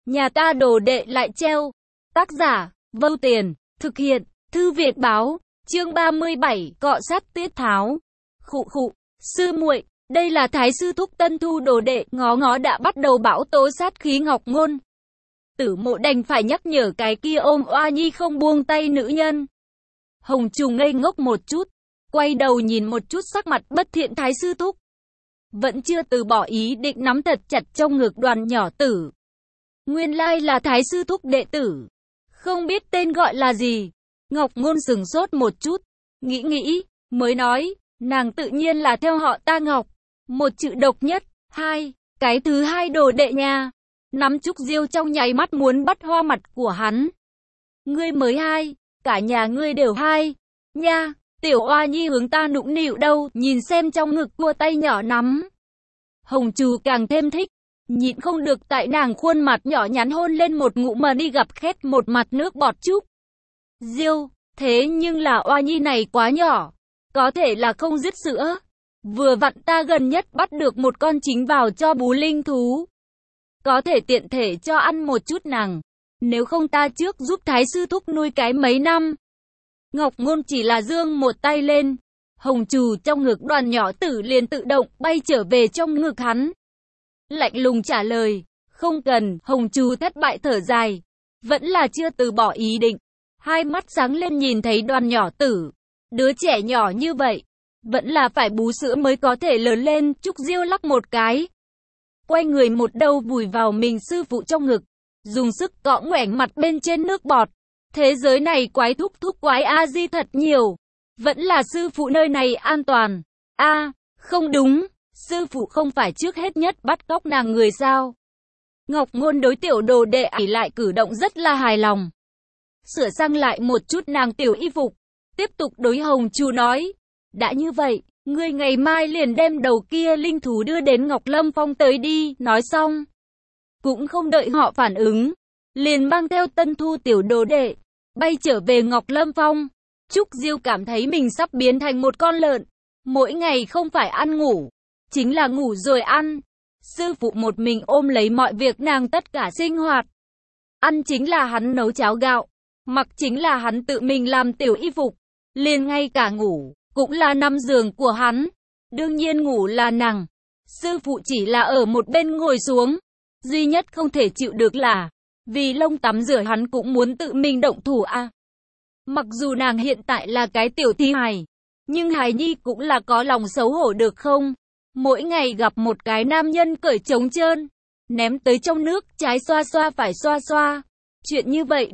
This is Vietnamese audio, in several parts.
Nhà ta đồ đệ lại treo. Tác giả, Vâu Tiền, thực hiện, Thư Viện Báo, chương 37, cọ sát Tiết Tháo. Khụ khụ, sư muội, đây là Thái sư thúc tân thu đồ đệ, ngó ngó đã bắt đầu bão tố sát khí Ngọc Ngôn. Tử Mộ đành phải nhắc nhở cái kia ôm oa nhi không buông tay nữ nhân. Hồng Trùng ngây ngốc một chút, quay đầu nhìn một chút sắc mặt bất thiện Thái sư thúc. Vẫn chưa từ bỏ ý định nắm thật chặt trong ngực Đoàn nhỏ tử. Nguyên lai là Thái sư thúc đệ tử, không biết tên gọi là gì. Ngọc Ngôn sừng sốt một chút, nghĩ, mới nói, nàng tự nhiên là theo họ ta Ngọc. Một chữ độc nhất, hai, cái thứ hai đồ đệ nha. Nắm Trúc Diêu trong nháy mắt muốn bắt hoa mặt của hắn. Ngươi mới hai, cả nhà ngươi đều hai, nha. Tiểu oa nhi hướng ta nũng nịu đâu, nhìn xem trong ngực cua tay nhỏ nắm. Hồng Trù càng thêm thích, nhịn không được tại nàng khuôn mặt nhỏ nhắn hôn lên một ngụm mà đi gặp khét một mặt nước bọt Trúc Diêu. Thế nhưng là oa nhi này quá nhỏ, có thể là không dứt sữa. Vừa vặn ta gần nhất bắt được một con chính vào cho bú linh thú, có thể tiện thể cho ăn một chút nàng. Nếu không ta trước giúp Thái sư thúc nuôi cái mấy năm. Ngọc Ngôn chỉ là giương một tay lên, Hồng Trù trong ngực Đoàn nhỏ tử liền tự động bay trở về trong ngực hắn. Lạnh lùng trả lời, không cần. Hồng Trù thất bại thở dài, vẫn là chưa từ bỏ ý định. Hai mắt sáng lên nhìn thấy Đoàn nhỏ tử, đứa trẻ nhỏ như vậy, vẫn là phải bú sữa mới có thể lớn lên. Trúc Diêu lắc một cái, quay người một đầu vùi vào mình sư phụ trong ngực, dùng sức cọ ngoẻng mặt bên trên nước bọt. Thế giới này quái thúc quái a di thật nhiều, vẫn là sư phụ nơi này an toàn. A, không đúng, sư phụ không phải trước hết nhất bắt cóc nàng người sao? Ngọc Ngôn đối tiểu đồ đệ ỷ lại cử động rất là hài lòng. Sửa sang lại một chút nàng tiểu y phục, tiếp tục đối Hồng Trù nói, đã như vậy, ngươi ngày mai liền đem đầu kia linh thú đưa đến Ngọc Lâm Phong tới đi. Nói xong, cũng không đợi họ phản ứng, liền mang theo tân thu tiểu đồ đệ, bay trở về Ngọc Lâm Phong. Trúc Diêu cảm thấy mình sắp biến thành một con lợn, mỗi ngày không phải ăn ngủ, chính là ngủ rồi ăn. Sư phụ một mình ôm lấy mọi việc nàng tất cả sinh hoạt. Ăn chính là hắn nấu cháo gạo, mặc chính là hắn tự mình làm tiểu y phục, liền ngay cả ngủ cũng là nằm giường của hắn. Đương nhiên ngủ là nàng, sư phụ chỉ là ở một bên ngồi xuống. Duy nhất không thể chịu được là, vì lông tắm rửa hắn cũng muốn tự mình động thủ a. Mặc dù nàng hiện tại là cái tiểu thi hài, nhưng hài nhi cũng là có lòng xấu hổ được không? Mỗi ngày gặp một cái nam nhân cởi trống trơn, ném tới trong nước, trái xoa xoa phải xoa xoa. Chuyện như vậy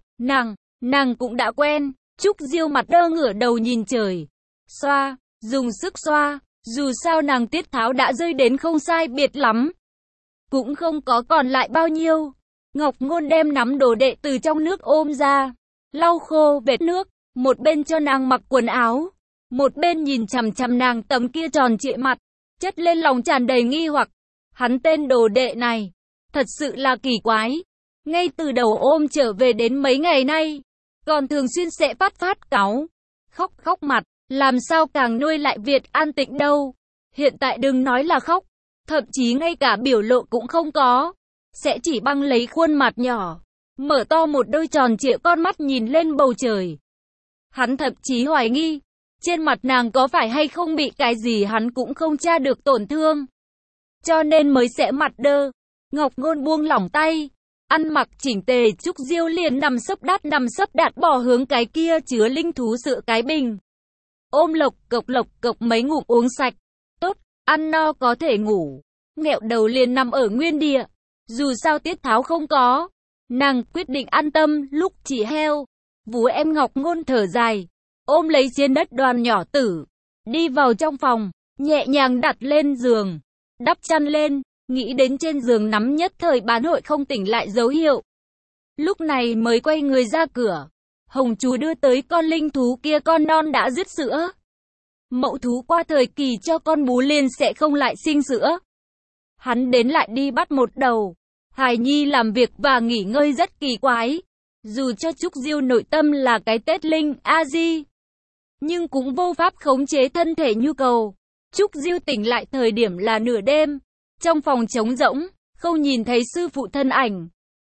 nàng cũng đã quen. Trúc Diêu mặt đơ ngửa đầu nhìn trời, xoa, dùng sức xoa. Dù sao nàng Tiết Tháo đã rơi đến không sai biệt lắm, cũng không có còn lại bao nhiêu. Ngọc Ngôn đem nắm đồ đệ từ trong nước ôm ra, lau khô vết nước, một bên cho nàng mặc quần áo, một bên nhìn chằm chằm nàng tấm kia tròn trịa mặt, chất lên lòng tràn đầy nghi hoặc. Hắn tên đồ đệ này, thật sự là kỳ quái. Ngay từ đầu ôm trở về đến mấy ngày nay, còn thường xuyên sẽ phát cáu, khóc mặt, làm sao càng nuôi lại Việt an tĩnh đâu. Hiện tại đừng nói là khóc, thậm chí ngay cả biểu lộ cũng không có, sẽ chỉ băng lấy khuôn mặt nhỏ, mở to một đôi tròn trịa con mắt nhìn lên bầu trời. Hắn thậm chí hoài nghi, trên mặt nàng có phải hay không bị cái gì hắn cũng không tra được tổn thương, cho nên mới sẽ mặt đơ. Ngọc Ngôn buông lỏng tay, ăn mặc chỉnh tề. Trúc Diêu liền nằm sấp đát bỏ hướng cái kia chứa linh thú sữa cái bình, ôm lộc cộc mấy ngụm uống sạch. Tốt, ăn no có thể ngủ. Nghẹo đầu liền nằm ở nguyên địa. Dù sao Tiết Tháo không có, nàng quyết định an tâm. Lúc chỉ heo, vú em Ngọc Ngôn thở dài, ôm lấy trên đất Đoàn nhỏ tử, đi vào trong phòng, nhẹ nhàng đặt lên giường, đắp chăn lên, nghĩ đến trên giường nắm nhất thời bán hội không tỉnh lại dấu hiệu. Lúc này mới quay người ra cửa. Hồng Trù đưa tới con linh thú kia, con non đã dứt sữa. Mẫu thú qua thời kỳ cho con bú liền sẽ không lại sinh sữa. Hắn đến lại đi bắt một đầu hài nhi làm việc và nghỉ ngơi rất kỳ quái. Dù cho Trúc Diêu nội tâm là cái Tết Linh A-di, nhưng cũng vô pháp khống chế thân thể nhu cầu. Trúc Diêu tỉnh lại thời điểm là nửa đêm, trong phòng trống rỗng, không nhìn thấy sư phụ thân ảnh.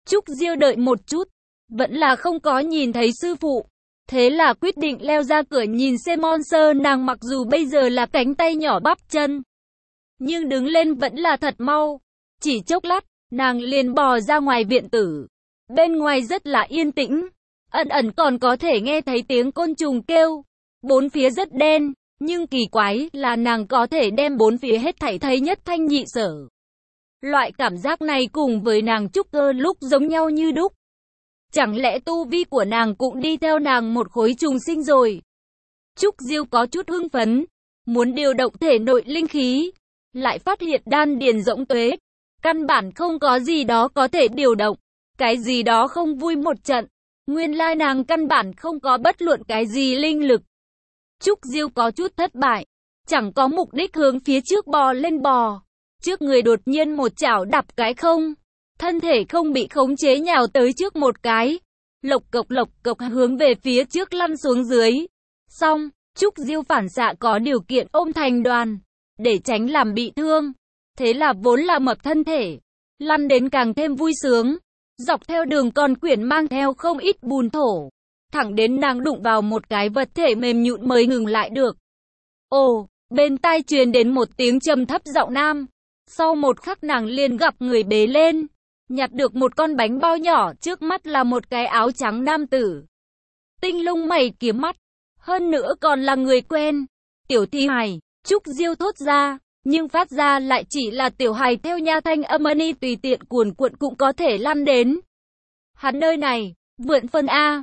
Trúc Diêu đợi một chút, vẫn là không có nhìn thấy sư phụ. Thế là quyết định leo ra cửa nhìn xem monster nàng, mặc dù bây giờ là cánh tay nhỏ bắp chân, nhưng đứng lên vẫn là thật mau. Chỉ chốc lát, nàng liền bò ra ngoài viện tử. Bên ngoài rất là yên tĩnh, ẩn ẩn còn có thể nghe thấy tiếng côn trùng kêu. Bốn phía rất đen, nhưng kỳ quái là nàng có thể đem bốn phía hết thảy thấy nhất thanh nhị sở. Loại cảm giác này cùng với nàng trúc cơ lúc giống nhau như đúc. Chẳng lẽ tu vi của nàng cũng đi theo nàng một khối trùng sinh rồi? Trúc Diêu có chút hưng phấn, muốn điều động thể nội linh khí, lại phát hiện đan điền rỗng tuế, căn bản không có gì đó có thể điều động, cái gì đó không vui một trận. Nguyên lai nàng căn bản không có bất luận cái gì linh lực. Trúc Diêu có chút thất bại, chẳng có mục đích hướng phía trước bò lên bò. Trước người đột nhiên một chảo đập cái không, thân thể không bị khống chế nhào tới trước một cái, lộc cộc hướng về phía trước lăn xuống dưới. Xong, Trúc Diêu phản xạ có điều kiện ôm thành đoàn, để tránh làm bị thương. Thế là vốn là mập thân thể, lăn đến càng thêm vui sướng. Dọc theo đường còn quyển mang theo không ít bùn thổ, thẳng đến nàng đụng vào một cái vật thể mềm nhũn mới ngừng lại được. Ồ, bên tai truyền đến một tiếng trầm thấp giọng nam. Sau một khắc nàng liền gặp người bế lên, nhặt được một con bánh bao nhỏ, trước mắt là một cái áo trắng nam tử. Tinh lung mày kiếm mắt, hơn nữa còn là người quen. Tiểu thi hài, Trúc Diêu thốt ra, nhưng phát ra lại chỉ là tiểu hài theo nha thanh âm ni tùy tiện cuồn cuộn cũng có thể lăn đến. Hắn nơi này, vượn phân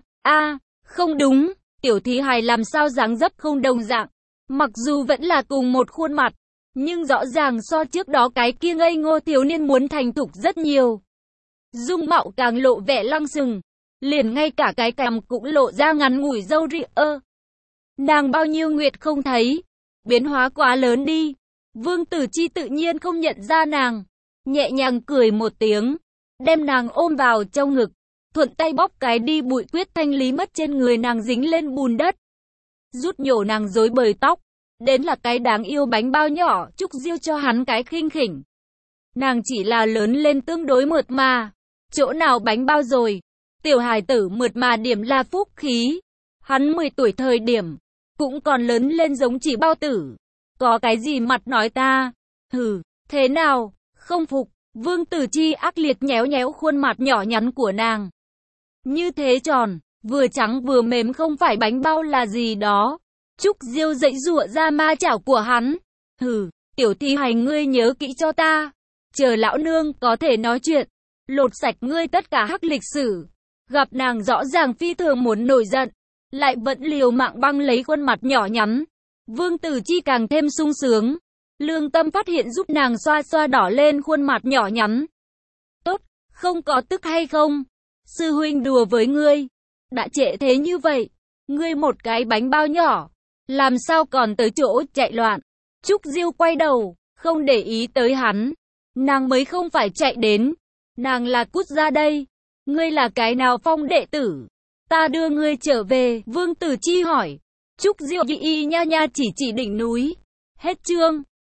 không đúng, tiểu thi hài làm sao dáng dấp không đồng dạng. Mặc dù vẫn là cùng một khuôn mặt, nhưng rõ ràng so trước đó cái kia ngây ngô thiếu niên muốn thành thục rất nhiều. Dung mạo càng lộ vẻ lăng sừng, liền ngay cả cái cằm cũng lộ ra ngắn ngủi râu ria. Nàng bao nhiêu nguyệt không thấy, biến hóa quá lớn đi. Vương Tử Chi tự nhiên không nhận ra nàng, nhẹ nhàng cười một tiếng, đem nàng ôm vào trong ngực, thuận tay bóp cái đi bụi quyết thanh lý mất trên người nàng dính lên bùn đất, rút nhổ nàng rối bời tóc. Đến là cái đáng yêu bánh bao nhỏ, Trúc Diêu cho hắn cái khinh khỉnh. Nàng chỉ là lớn lên tương đối mượt mà, chỗ nào bánh bao rồi. Tiểu hài tử mượt mà điểm là phúc khí. Hắn 10 tuổi thời điểm, cũng còn lớn lên giống chỉ bao tử. Có cái gì mặt nói ta? Hừ, thế nào? Không phục. Vương Tử Chi ác liệt nhéo nhéo khuôn mặt nhỏ nhắn của nàng. Như thế tròn, vừa trắng vừa mềm, không phải bánh bao là gì đó. Trúc Diêu dậy dụa ra ma chảo của hắn. Hừ, tiểu thi hài, ngươi nhớ kỹ cho ta. Chờ lão nương có thể nói chuyện, lột sạch ngươi tất cả hắc lịch sử. Gặp nàng rõ ràng phi thường muốn nổi giận, lại vẫn liều mạng băng lấy khuôn mặt nhỏ nhắn. Vương Tử Chi càng thêm sung sướng. Lương tâm phát hiện giúp nàng xoa xoa đỏ lên khuôn mặt nhỏ nhắn. Tốt, không có tức hay không? Sư huynh đùa với ngươi. Đã trễ thế như vậy, ngươi một cái bánh bao nhỏ, làm sao còn tới chỗ chạy loạn? Trúc Diêu quay đầu, không để ý tới hắn. Nàng mới không phải chạy đến, nàng là cút ra đây. Ngươi là cái nào phong đệ tử? Ta đưa ngươi trở về. Vương Tử Chi hỏi. Trúc Diêu y nha nha chỉ đỉnh núi. Hết chương.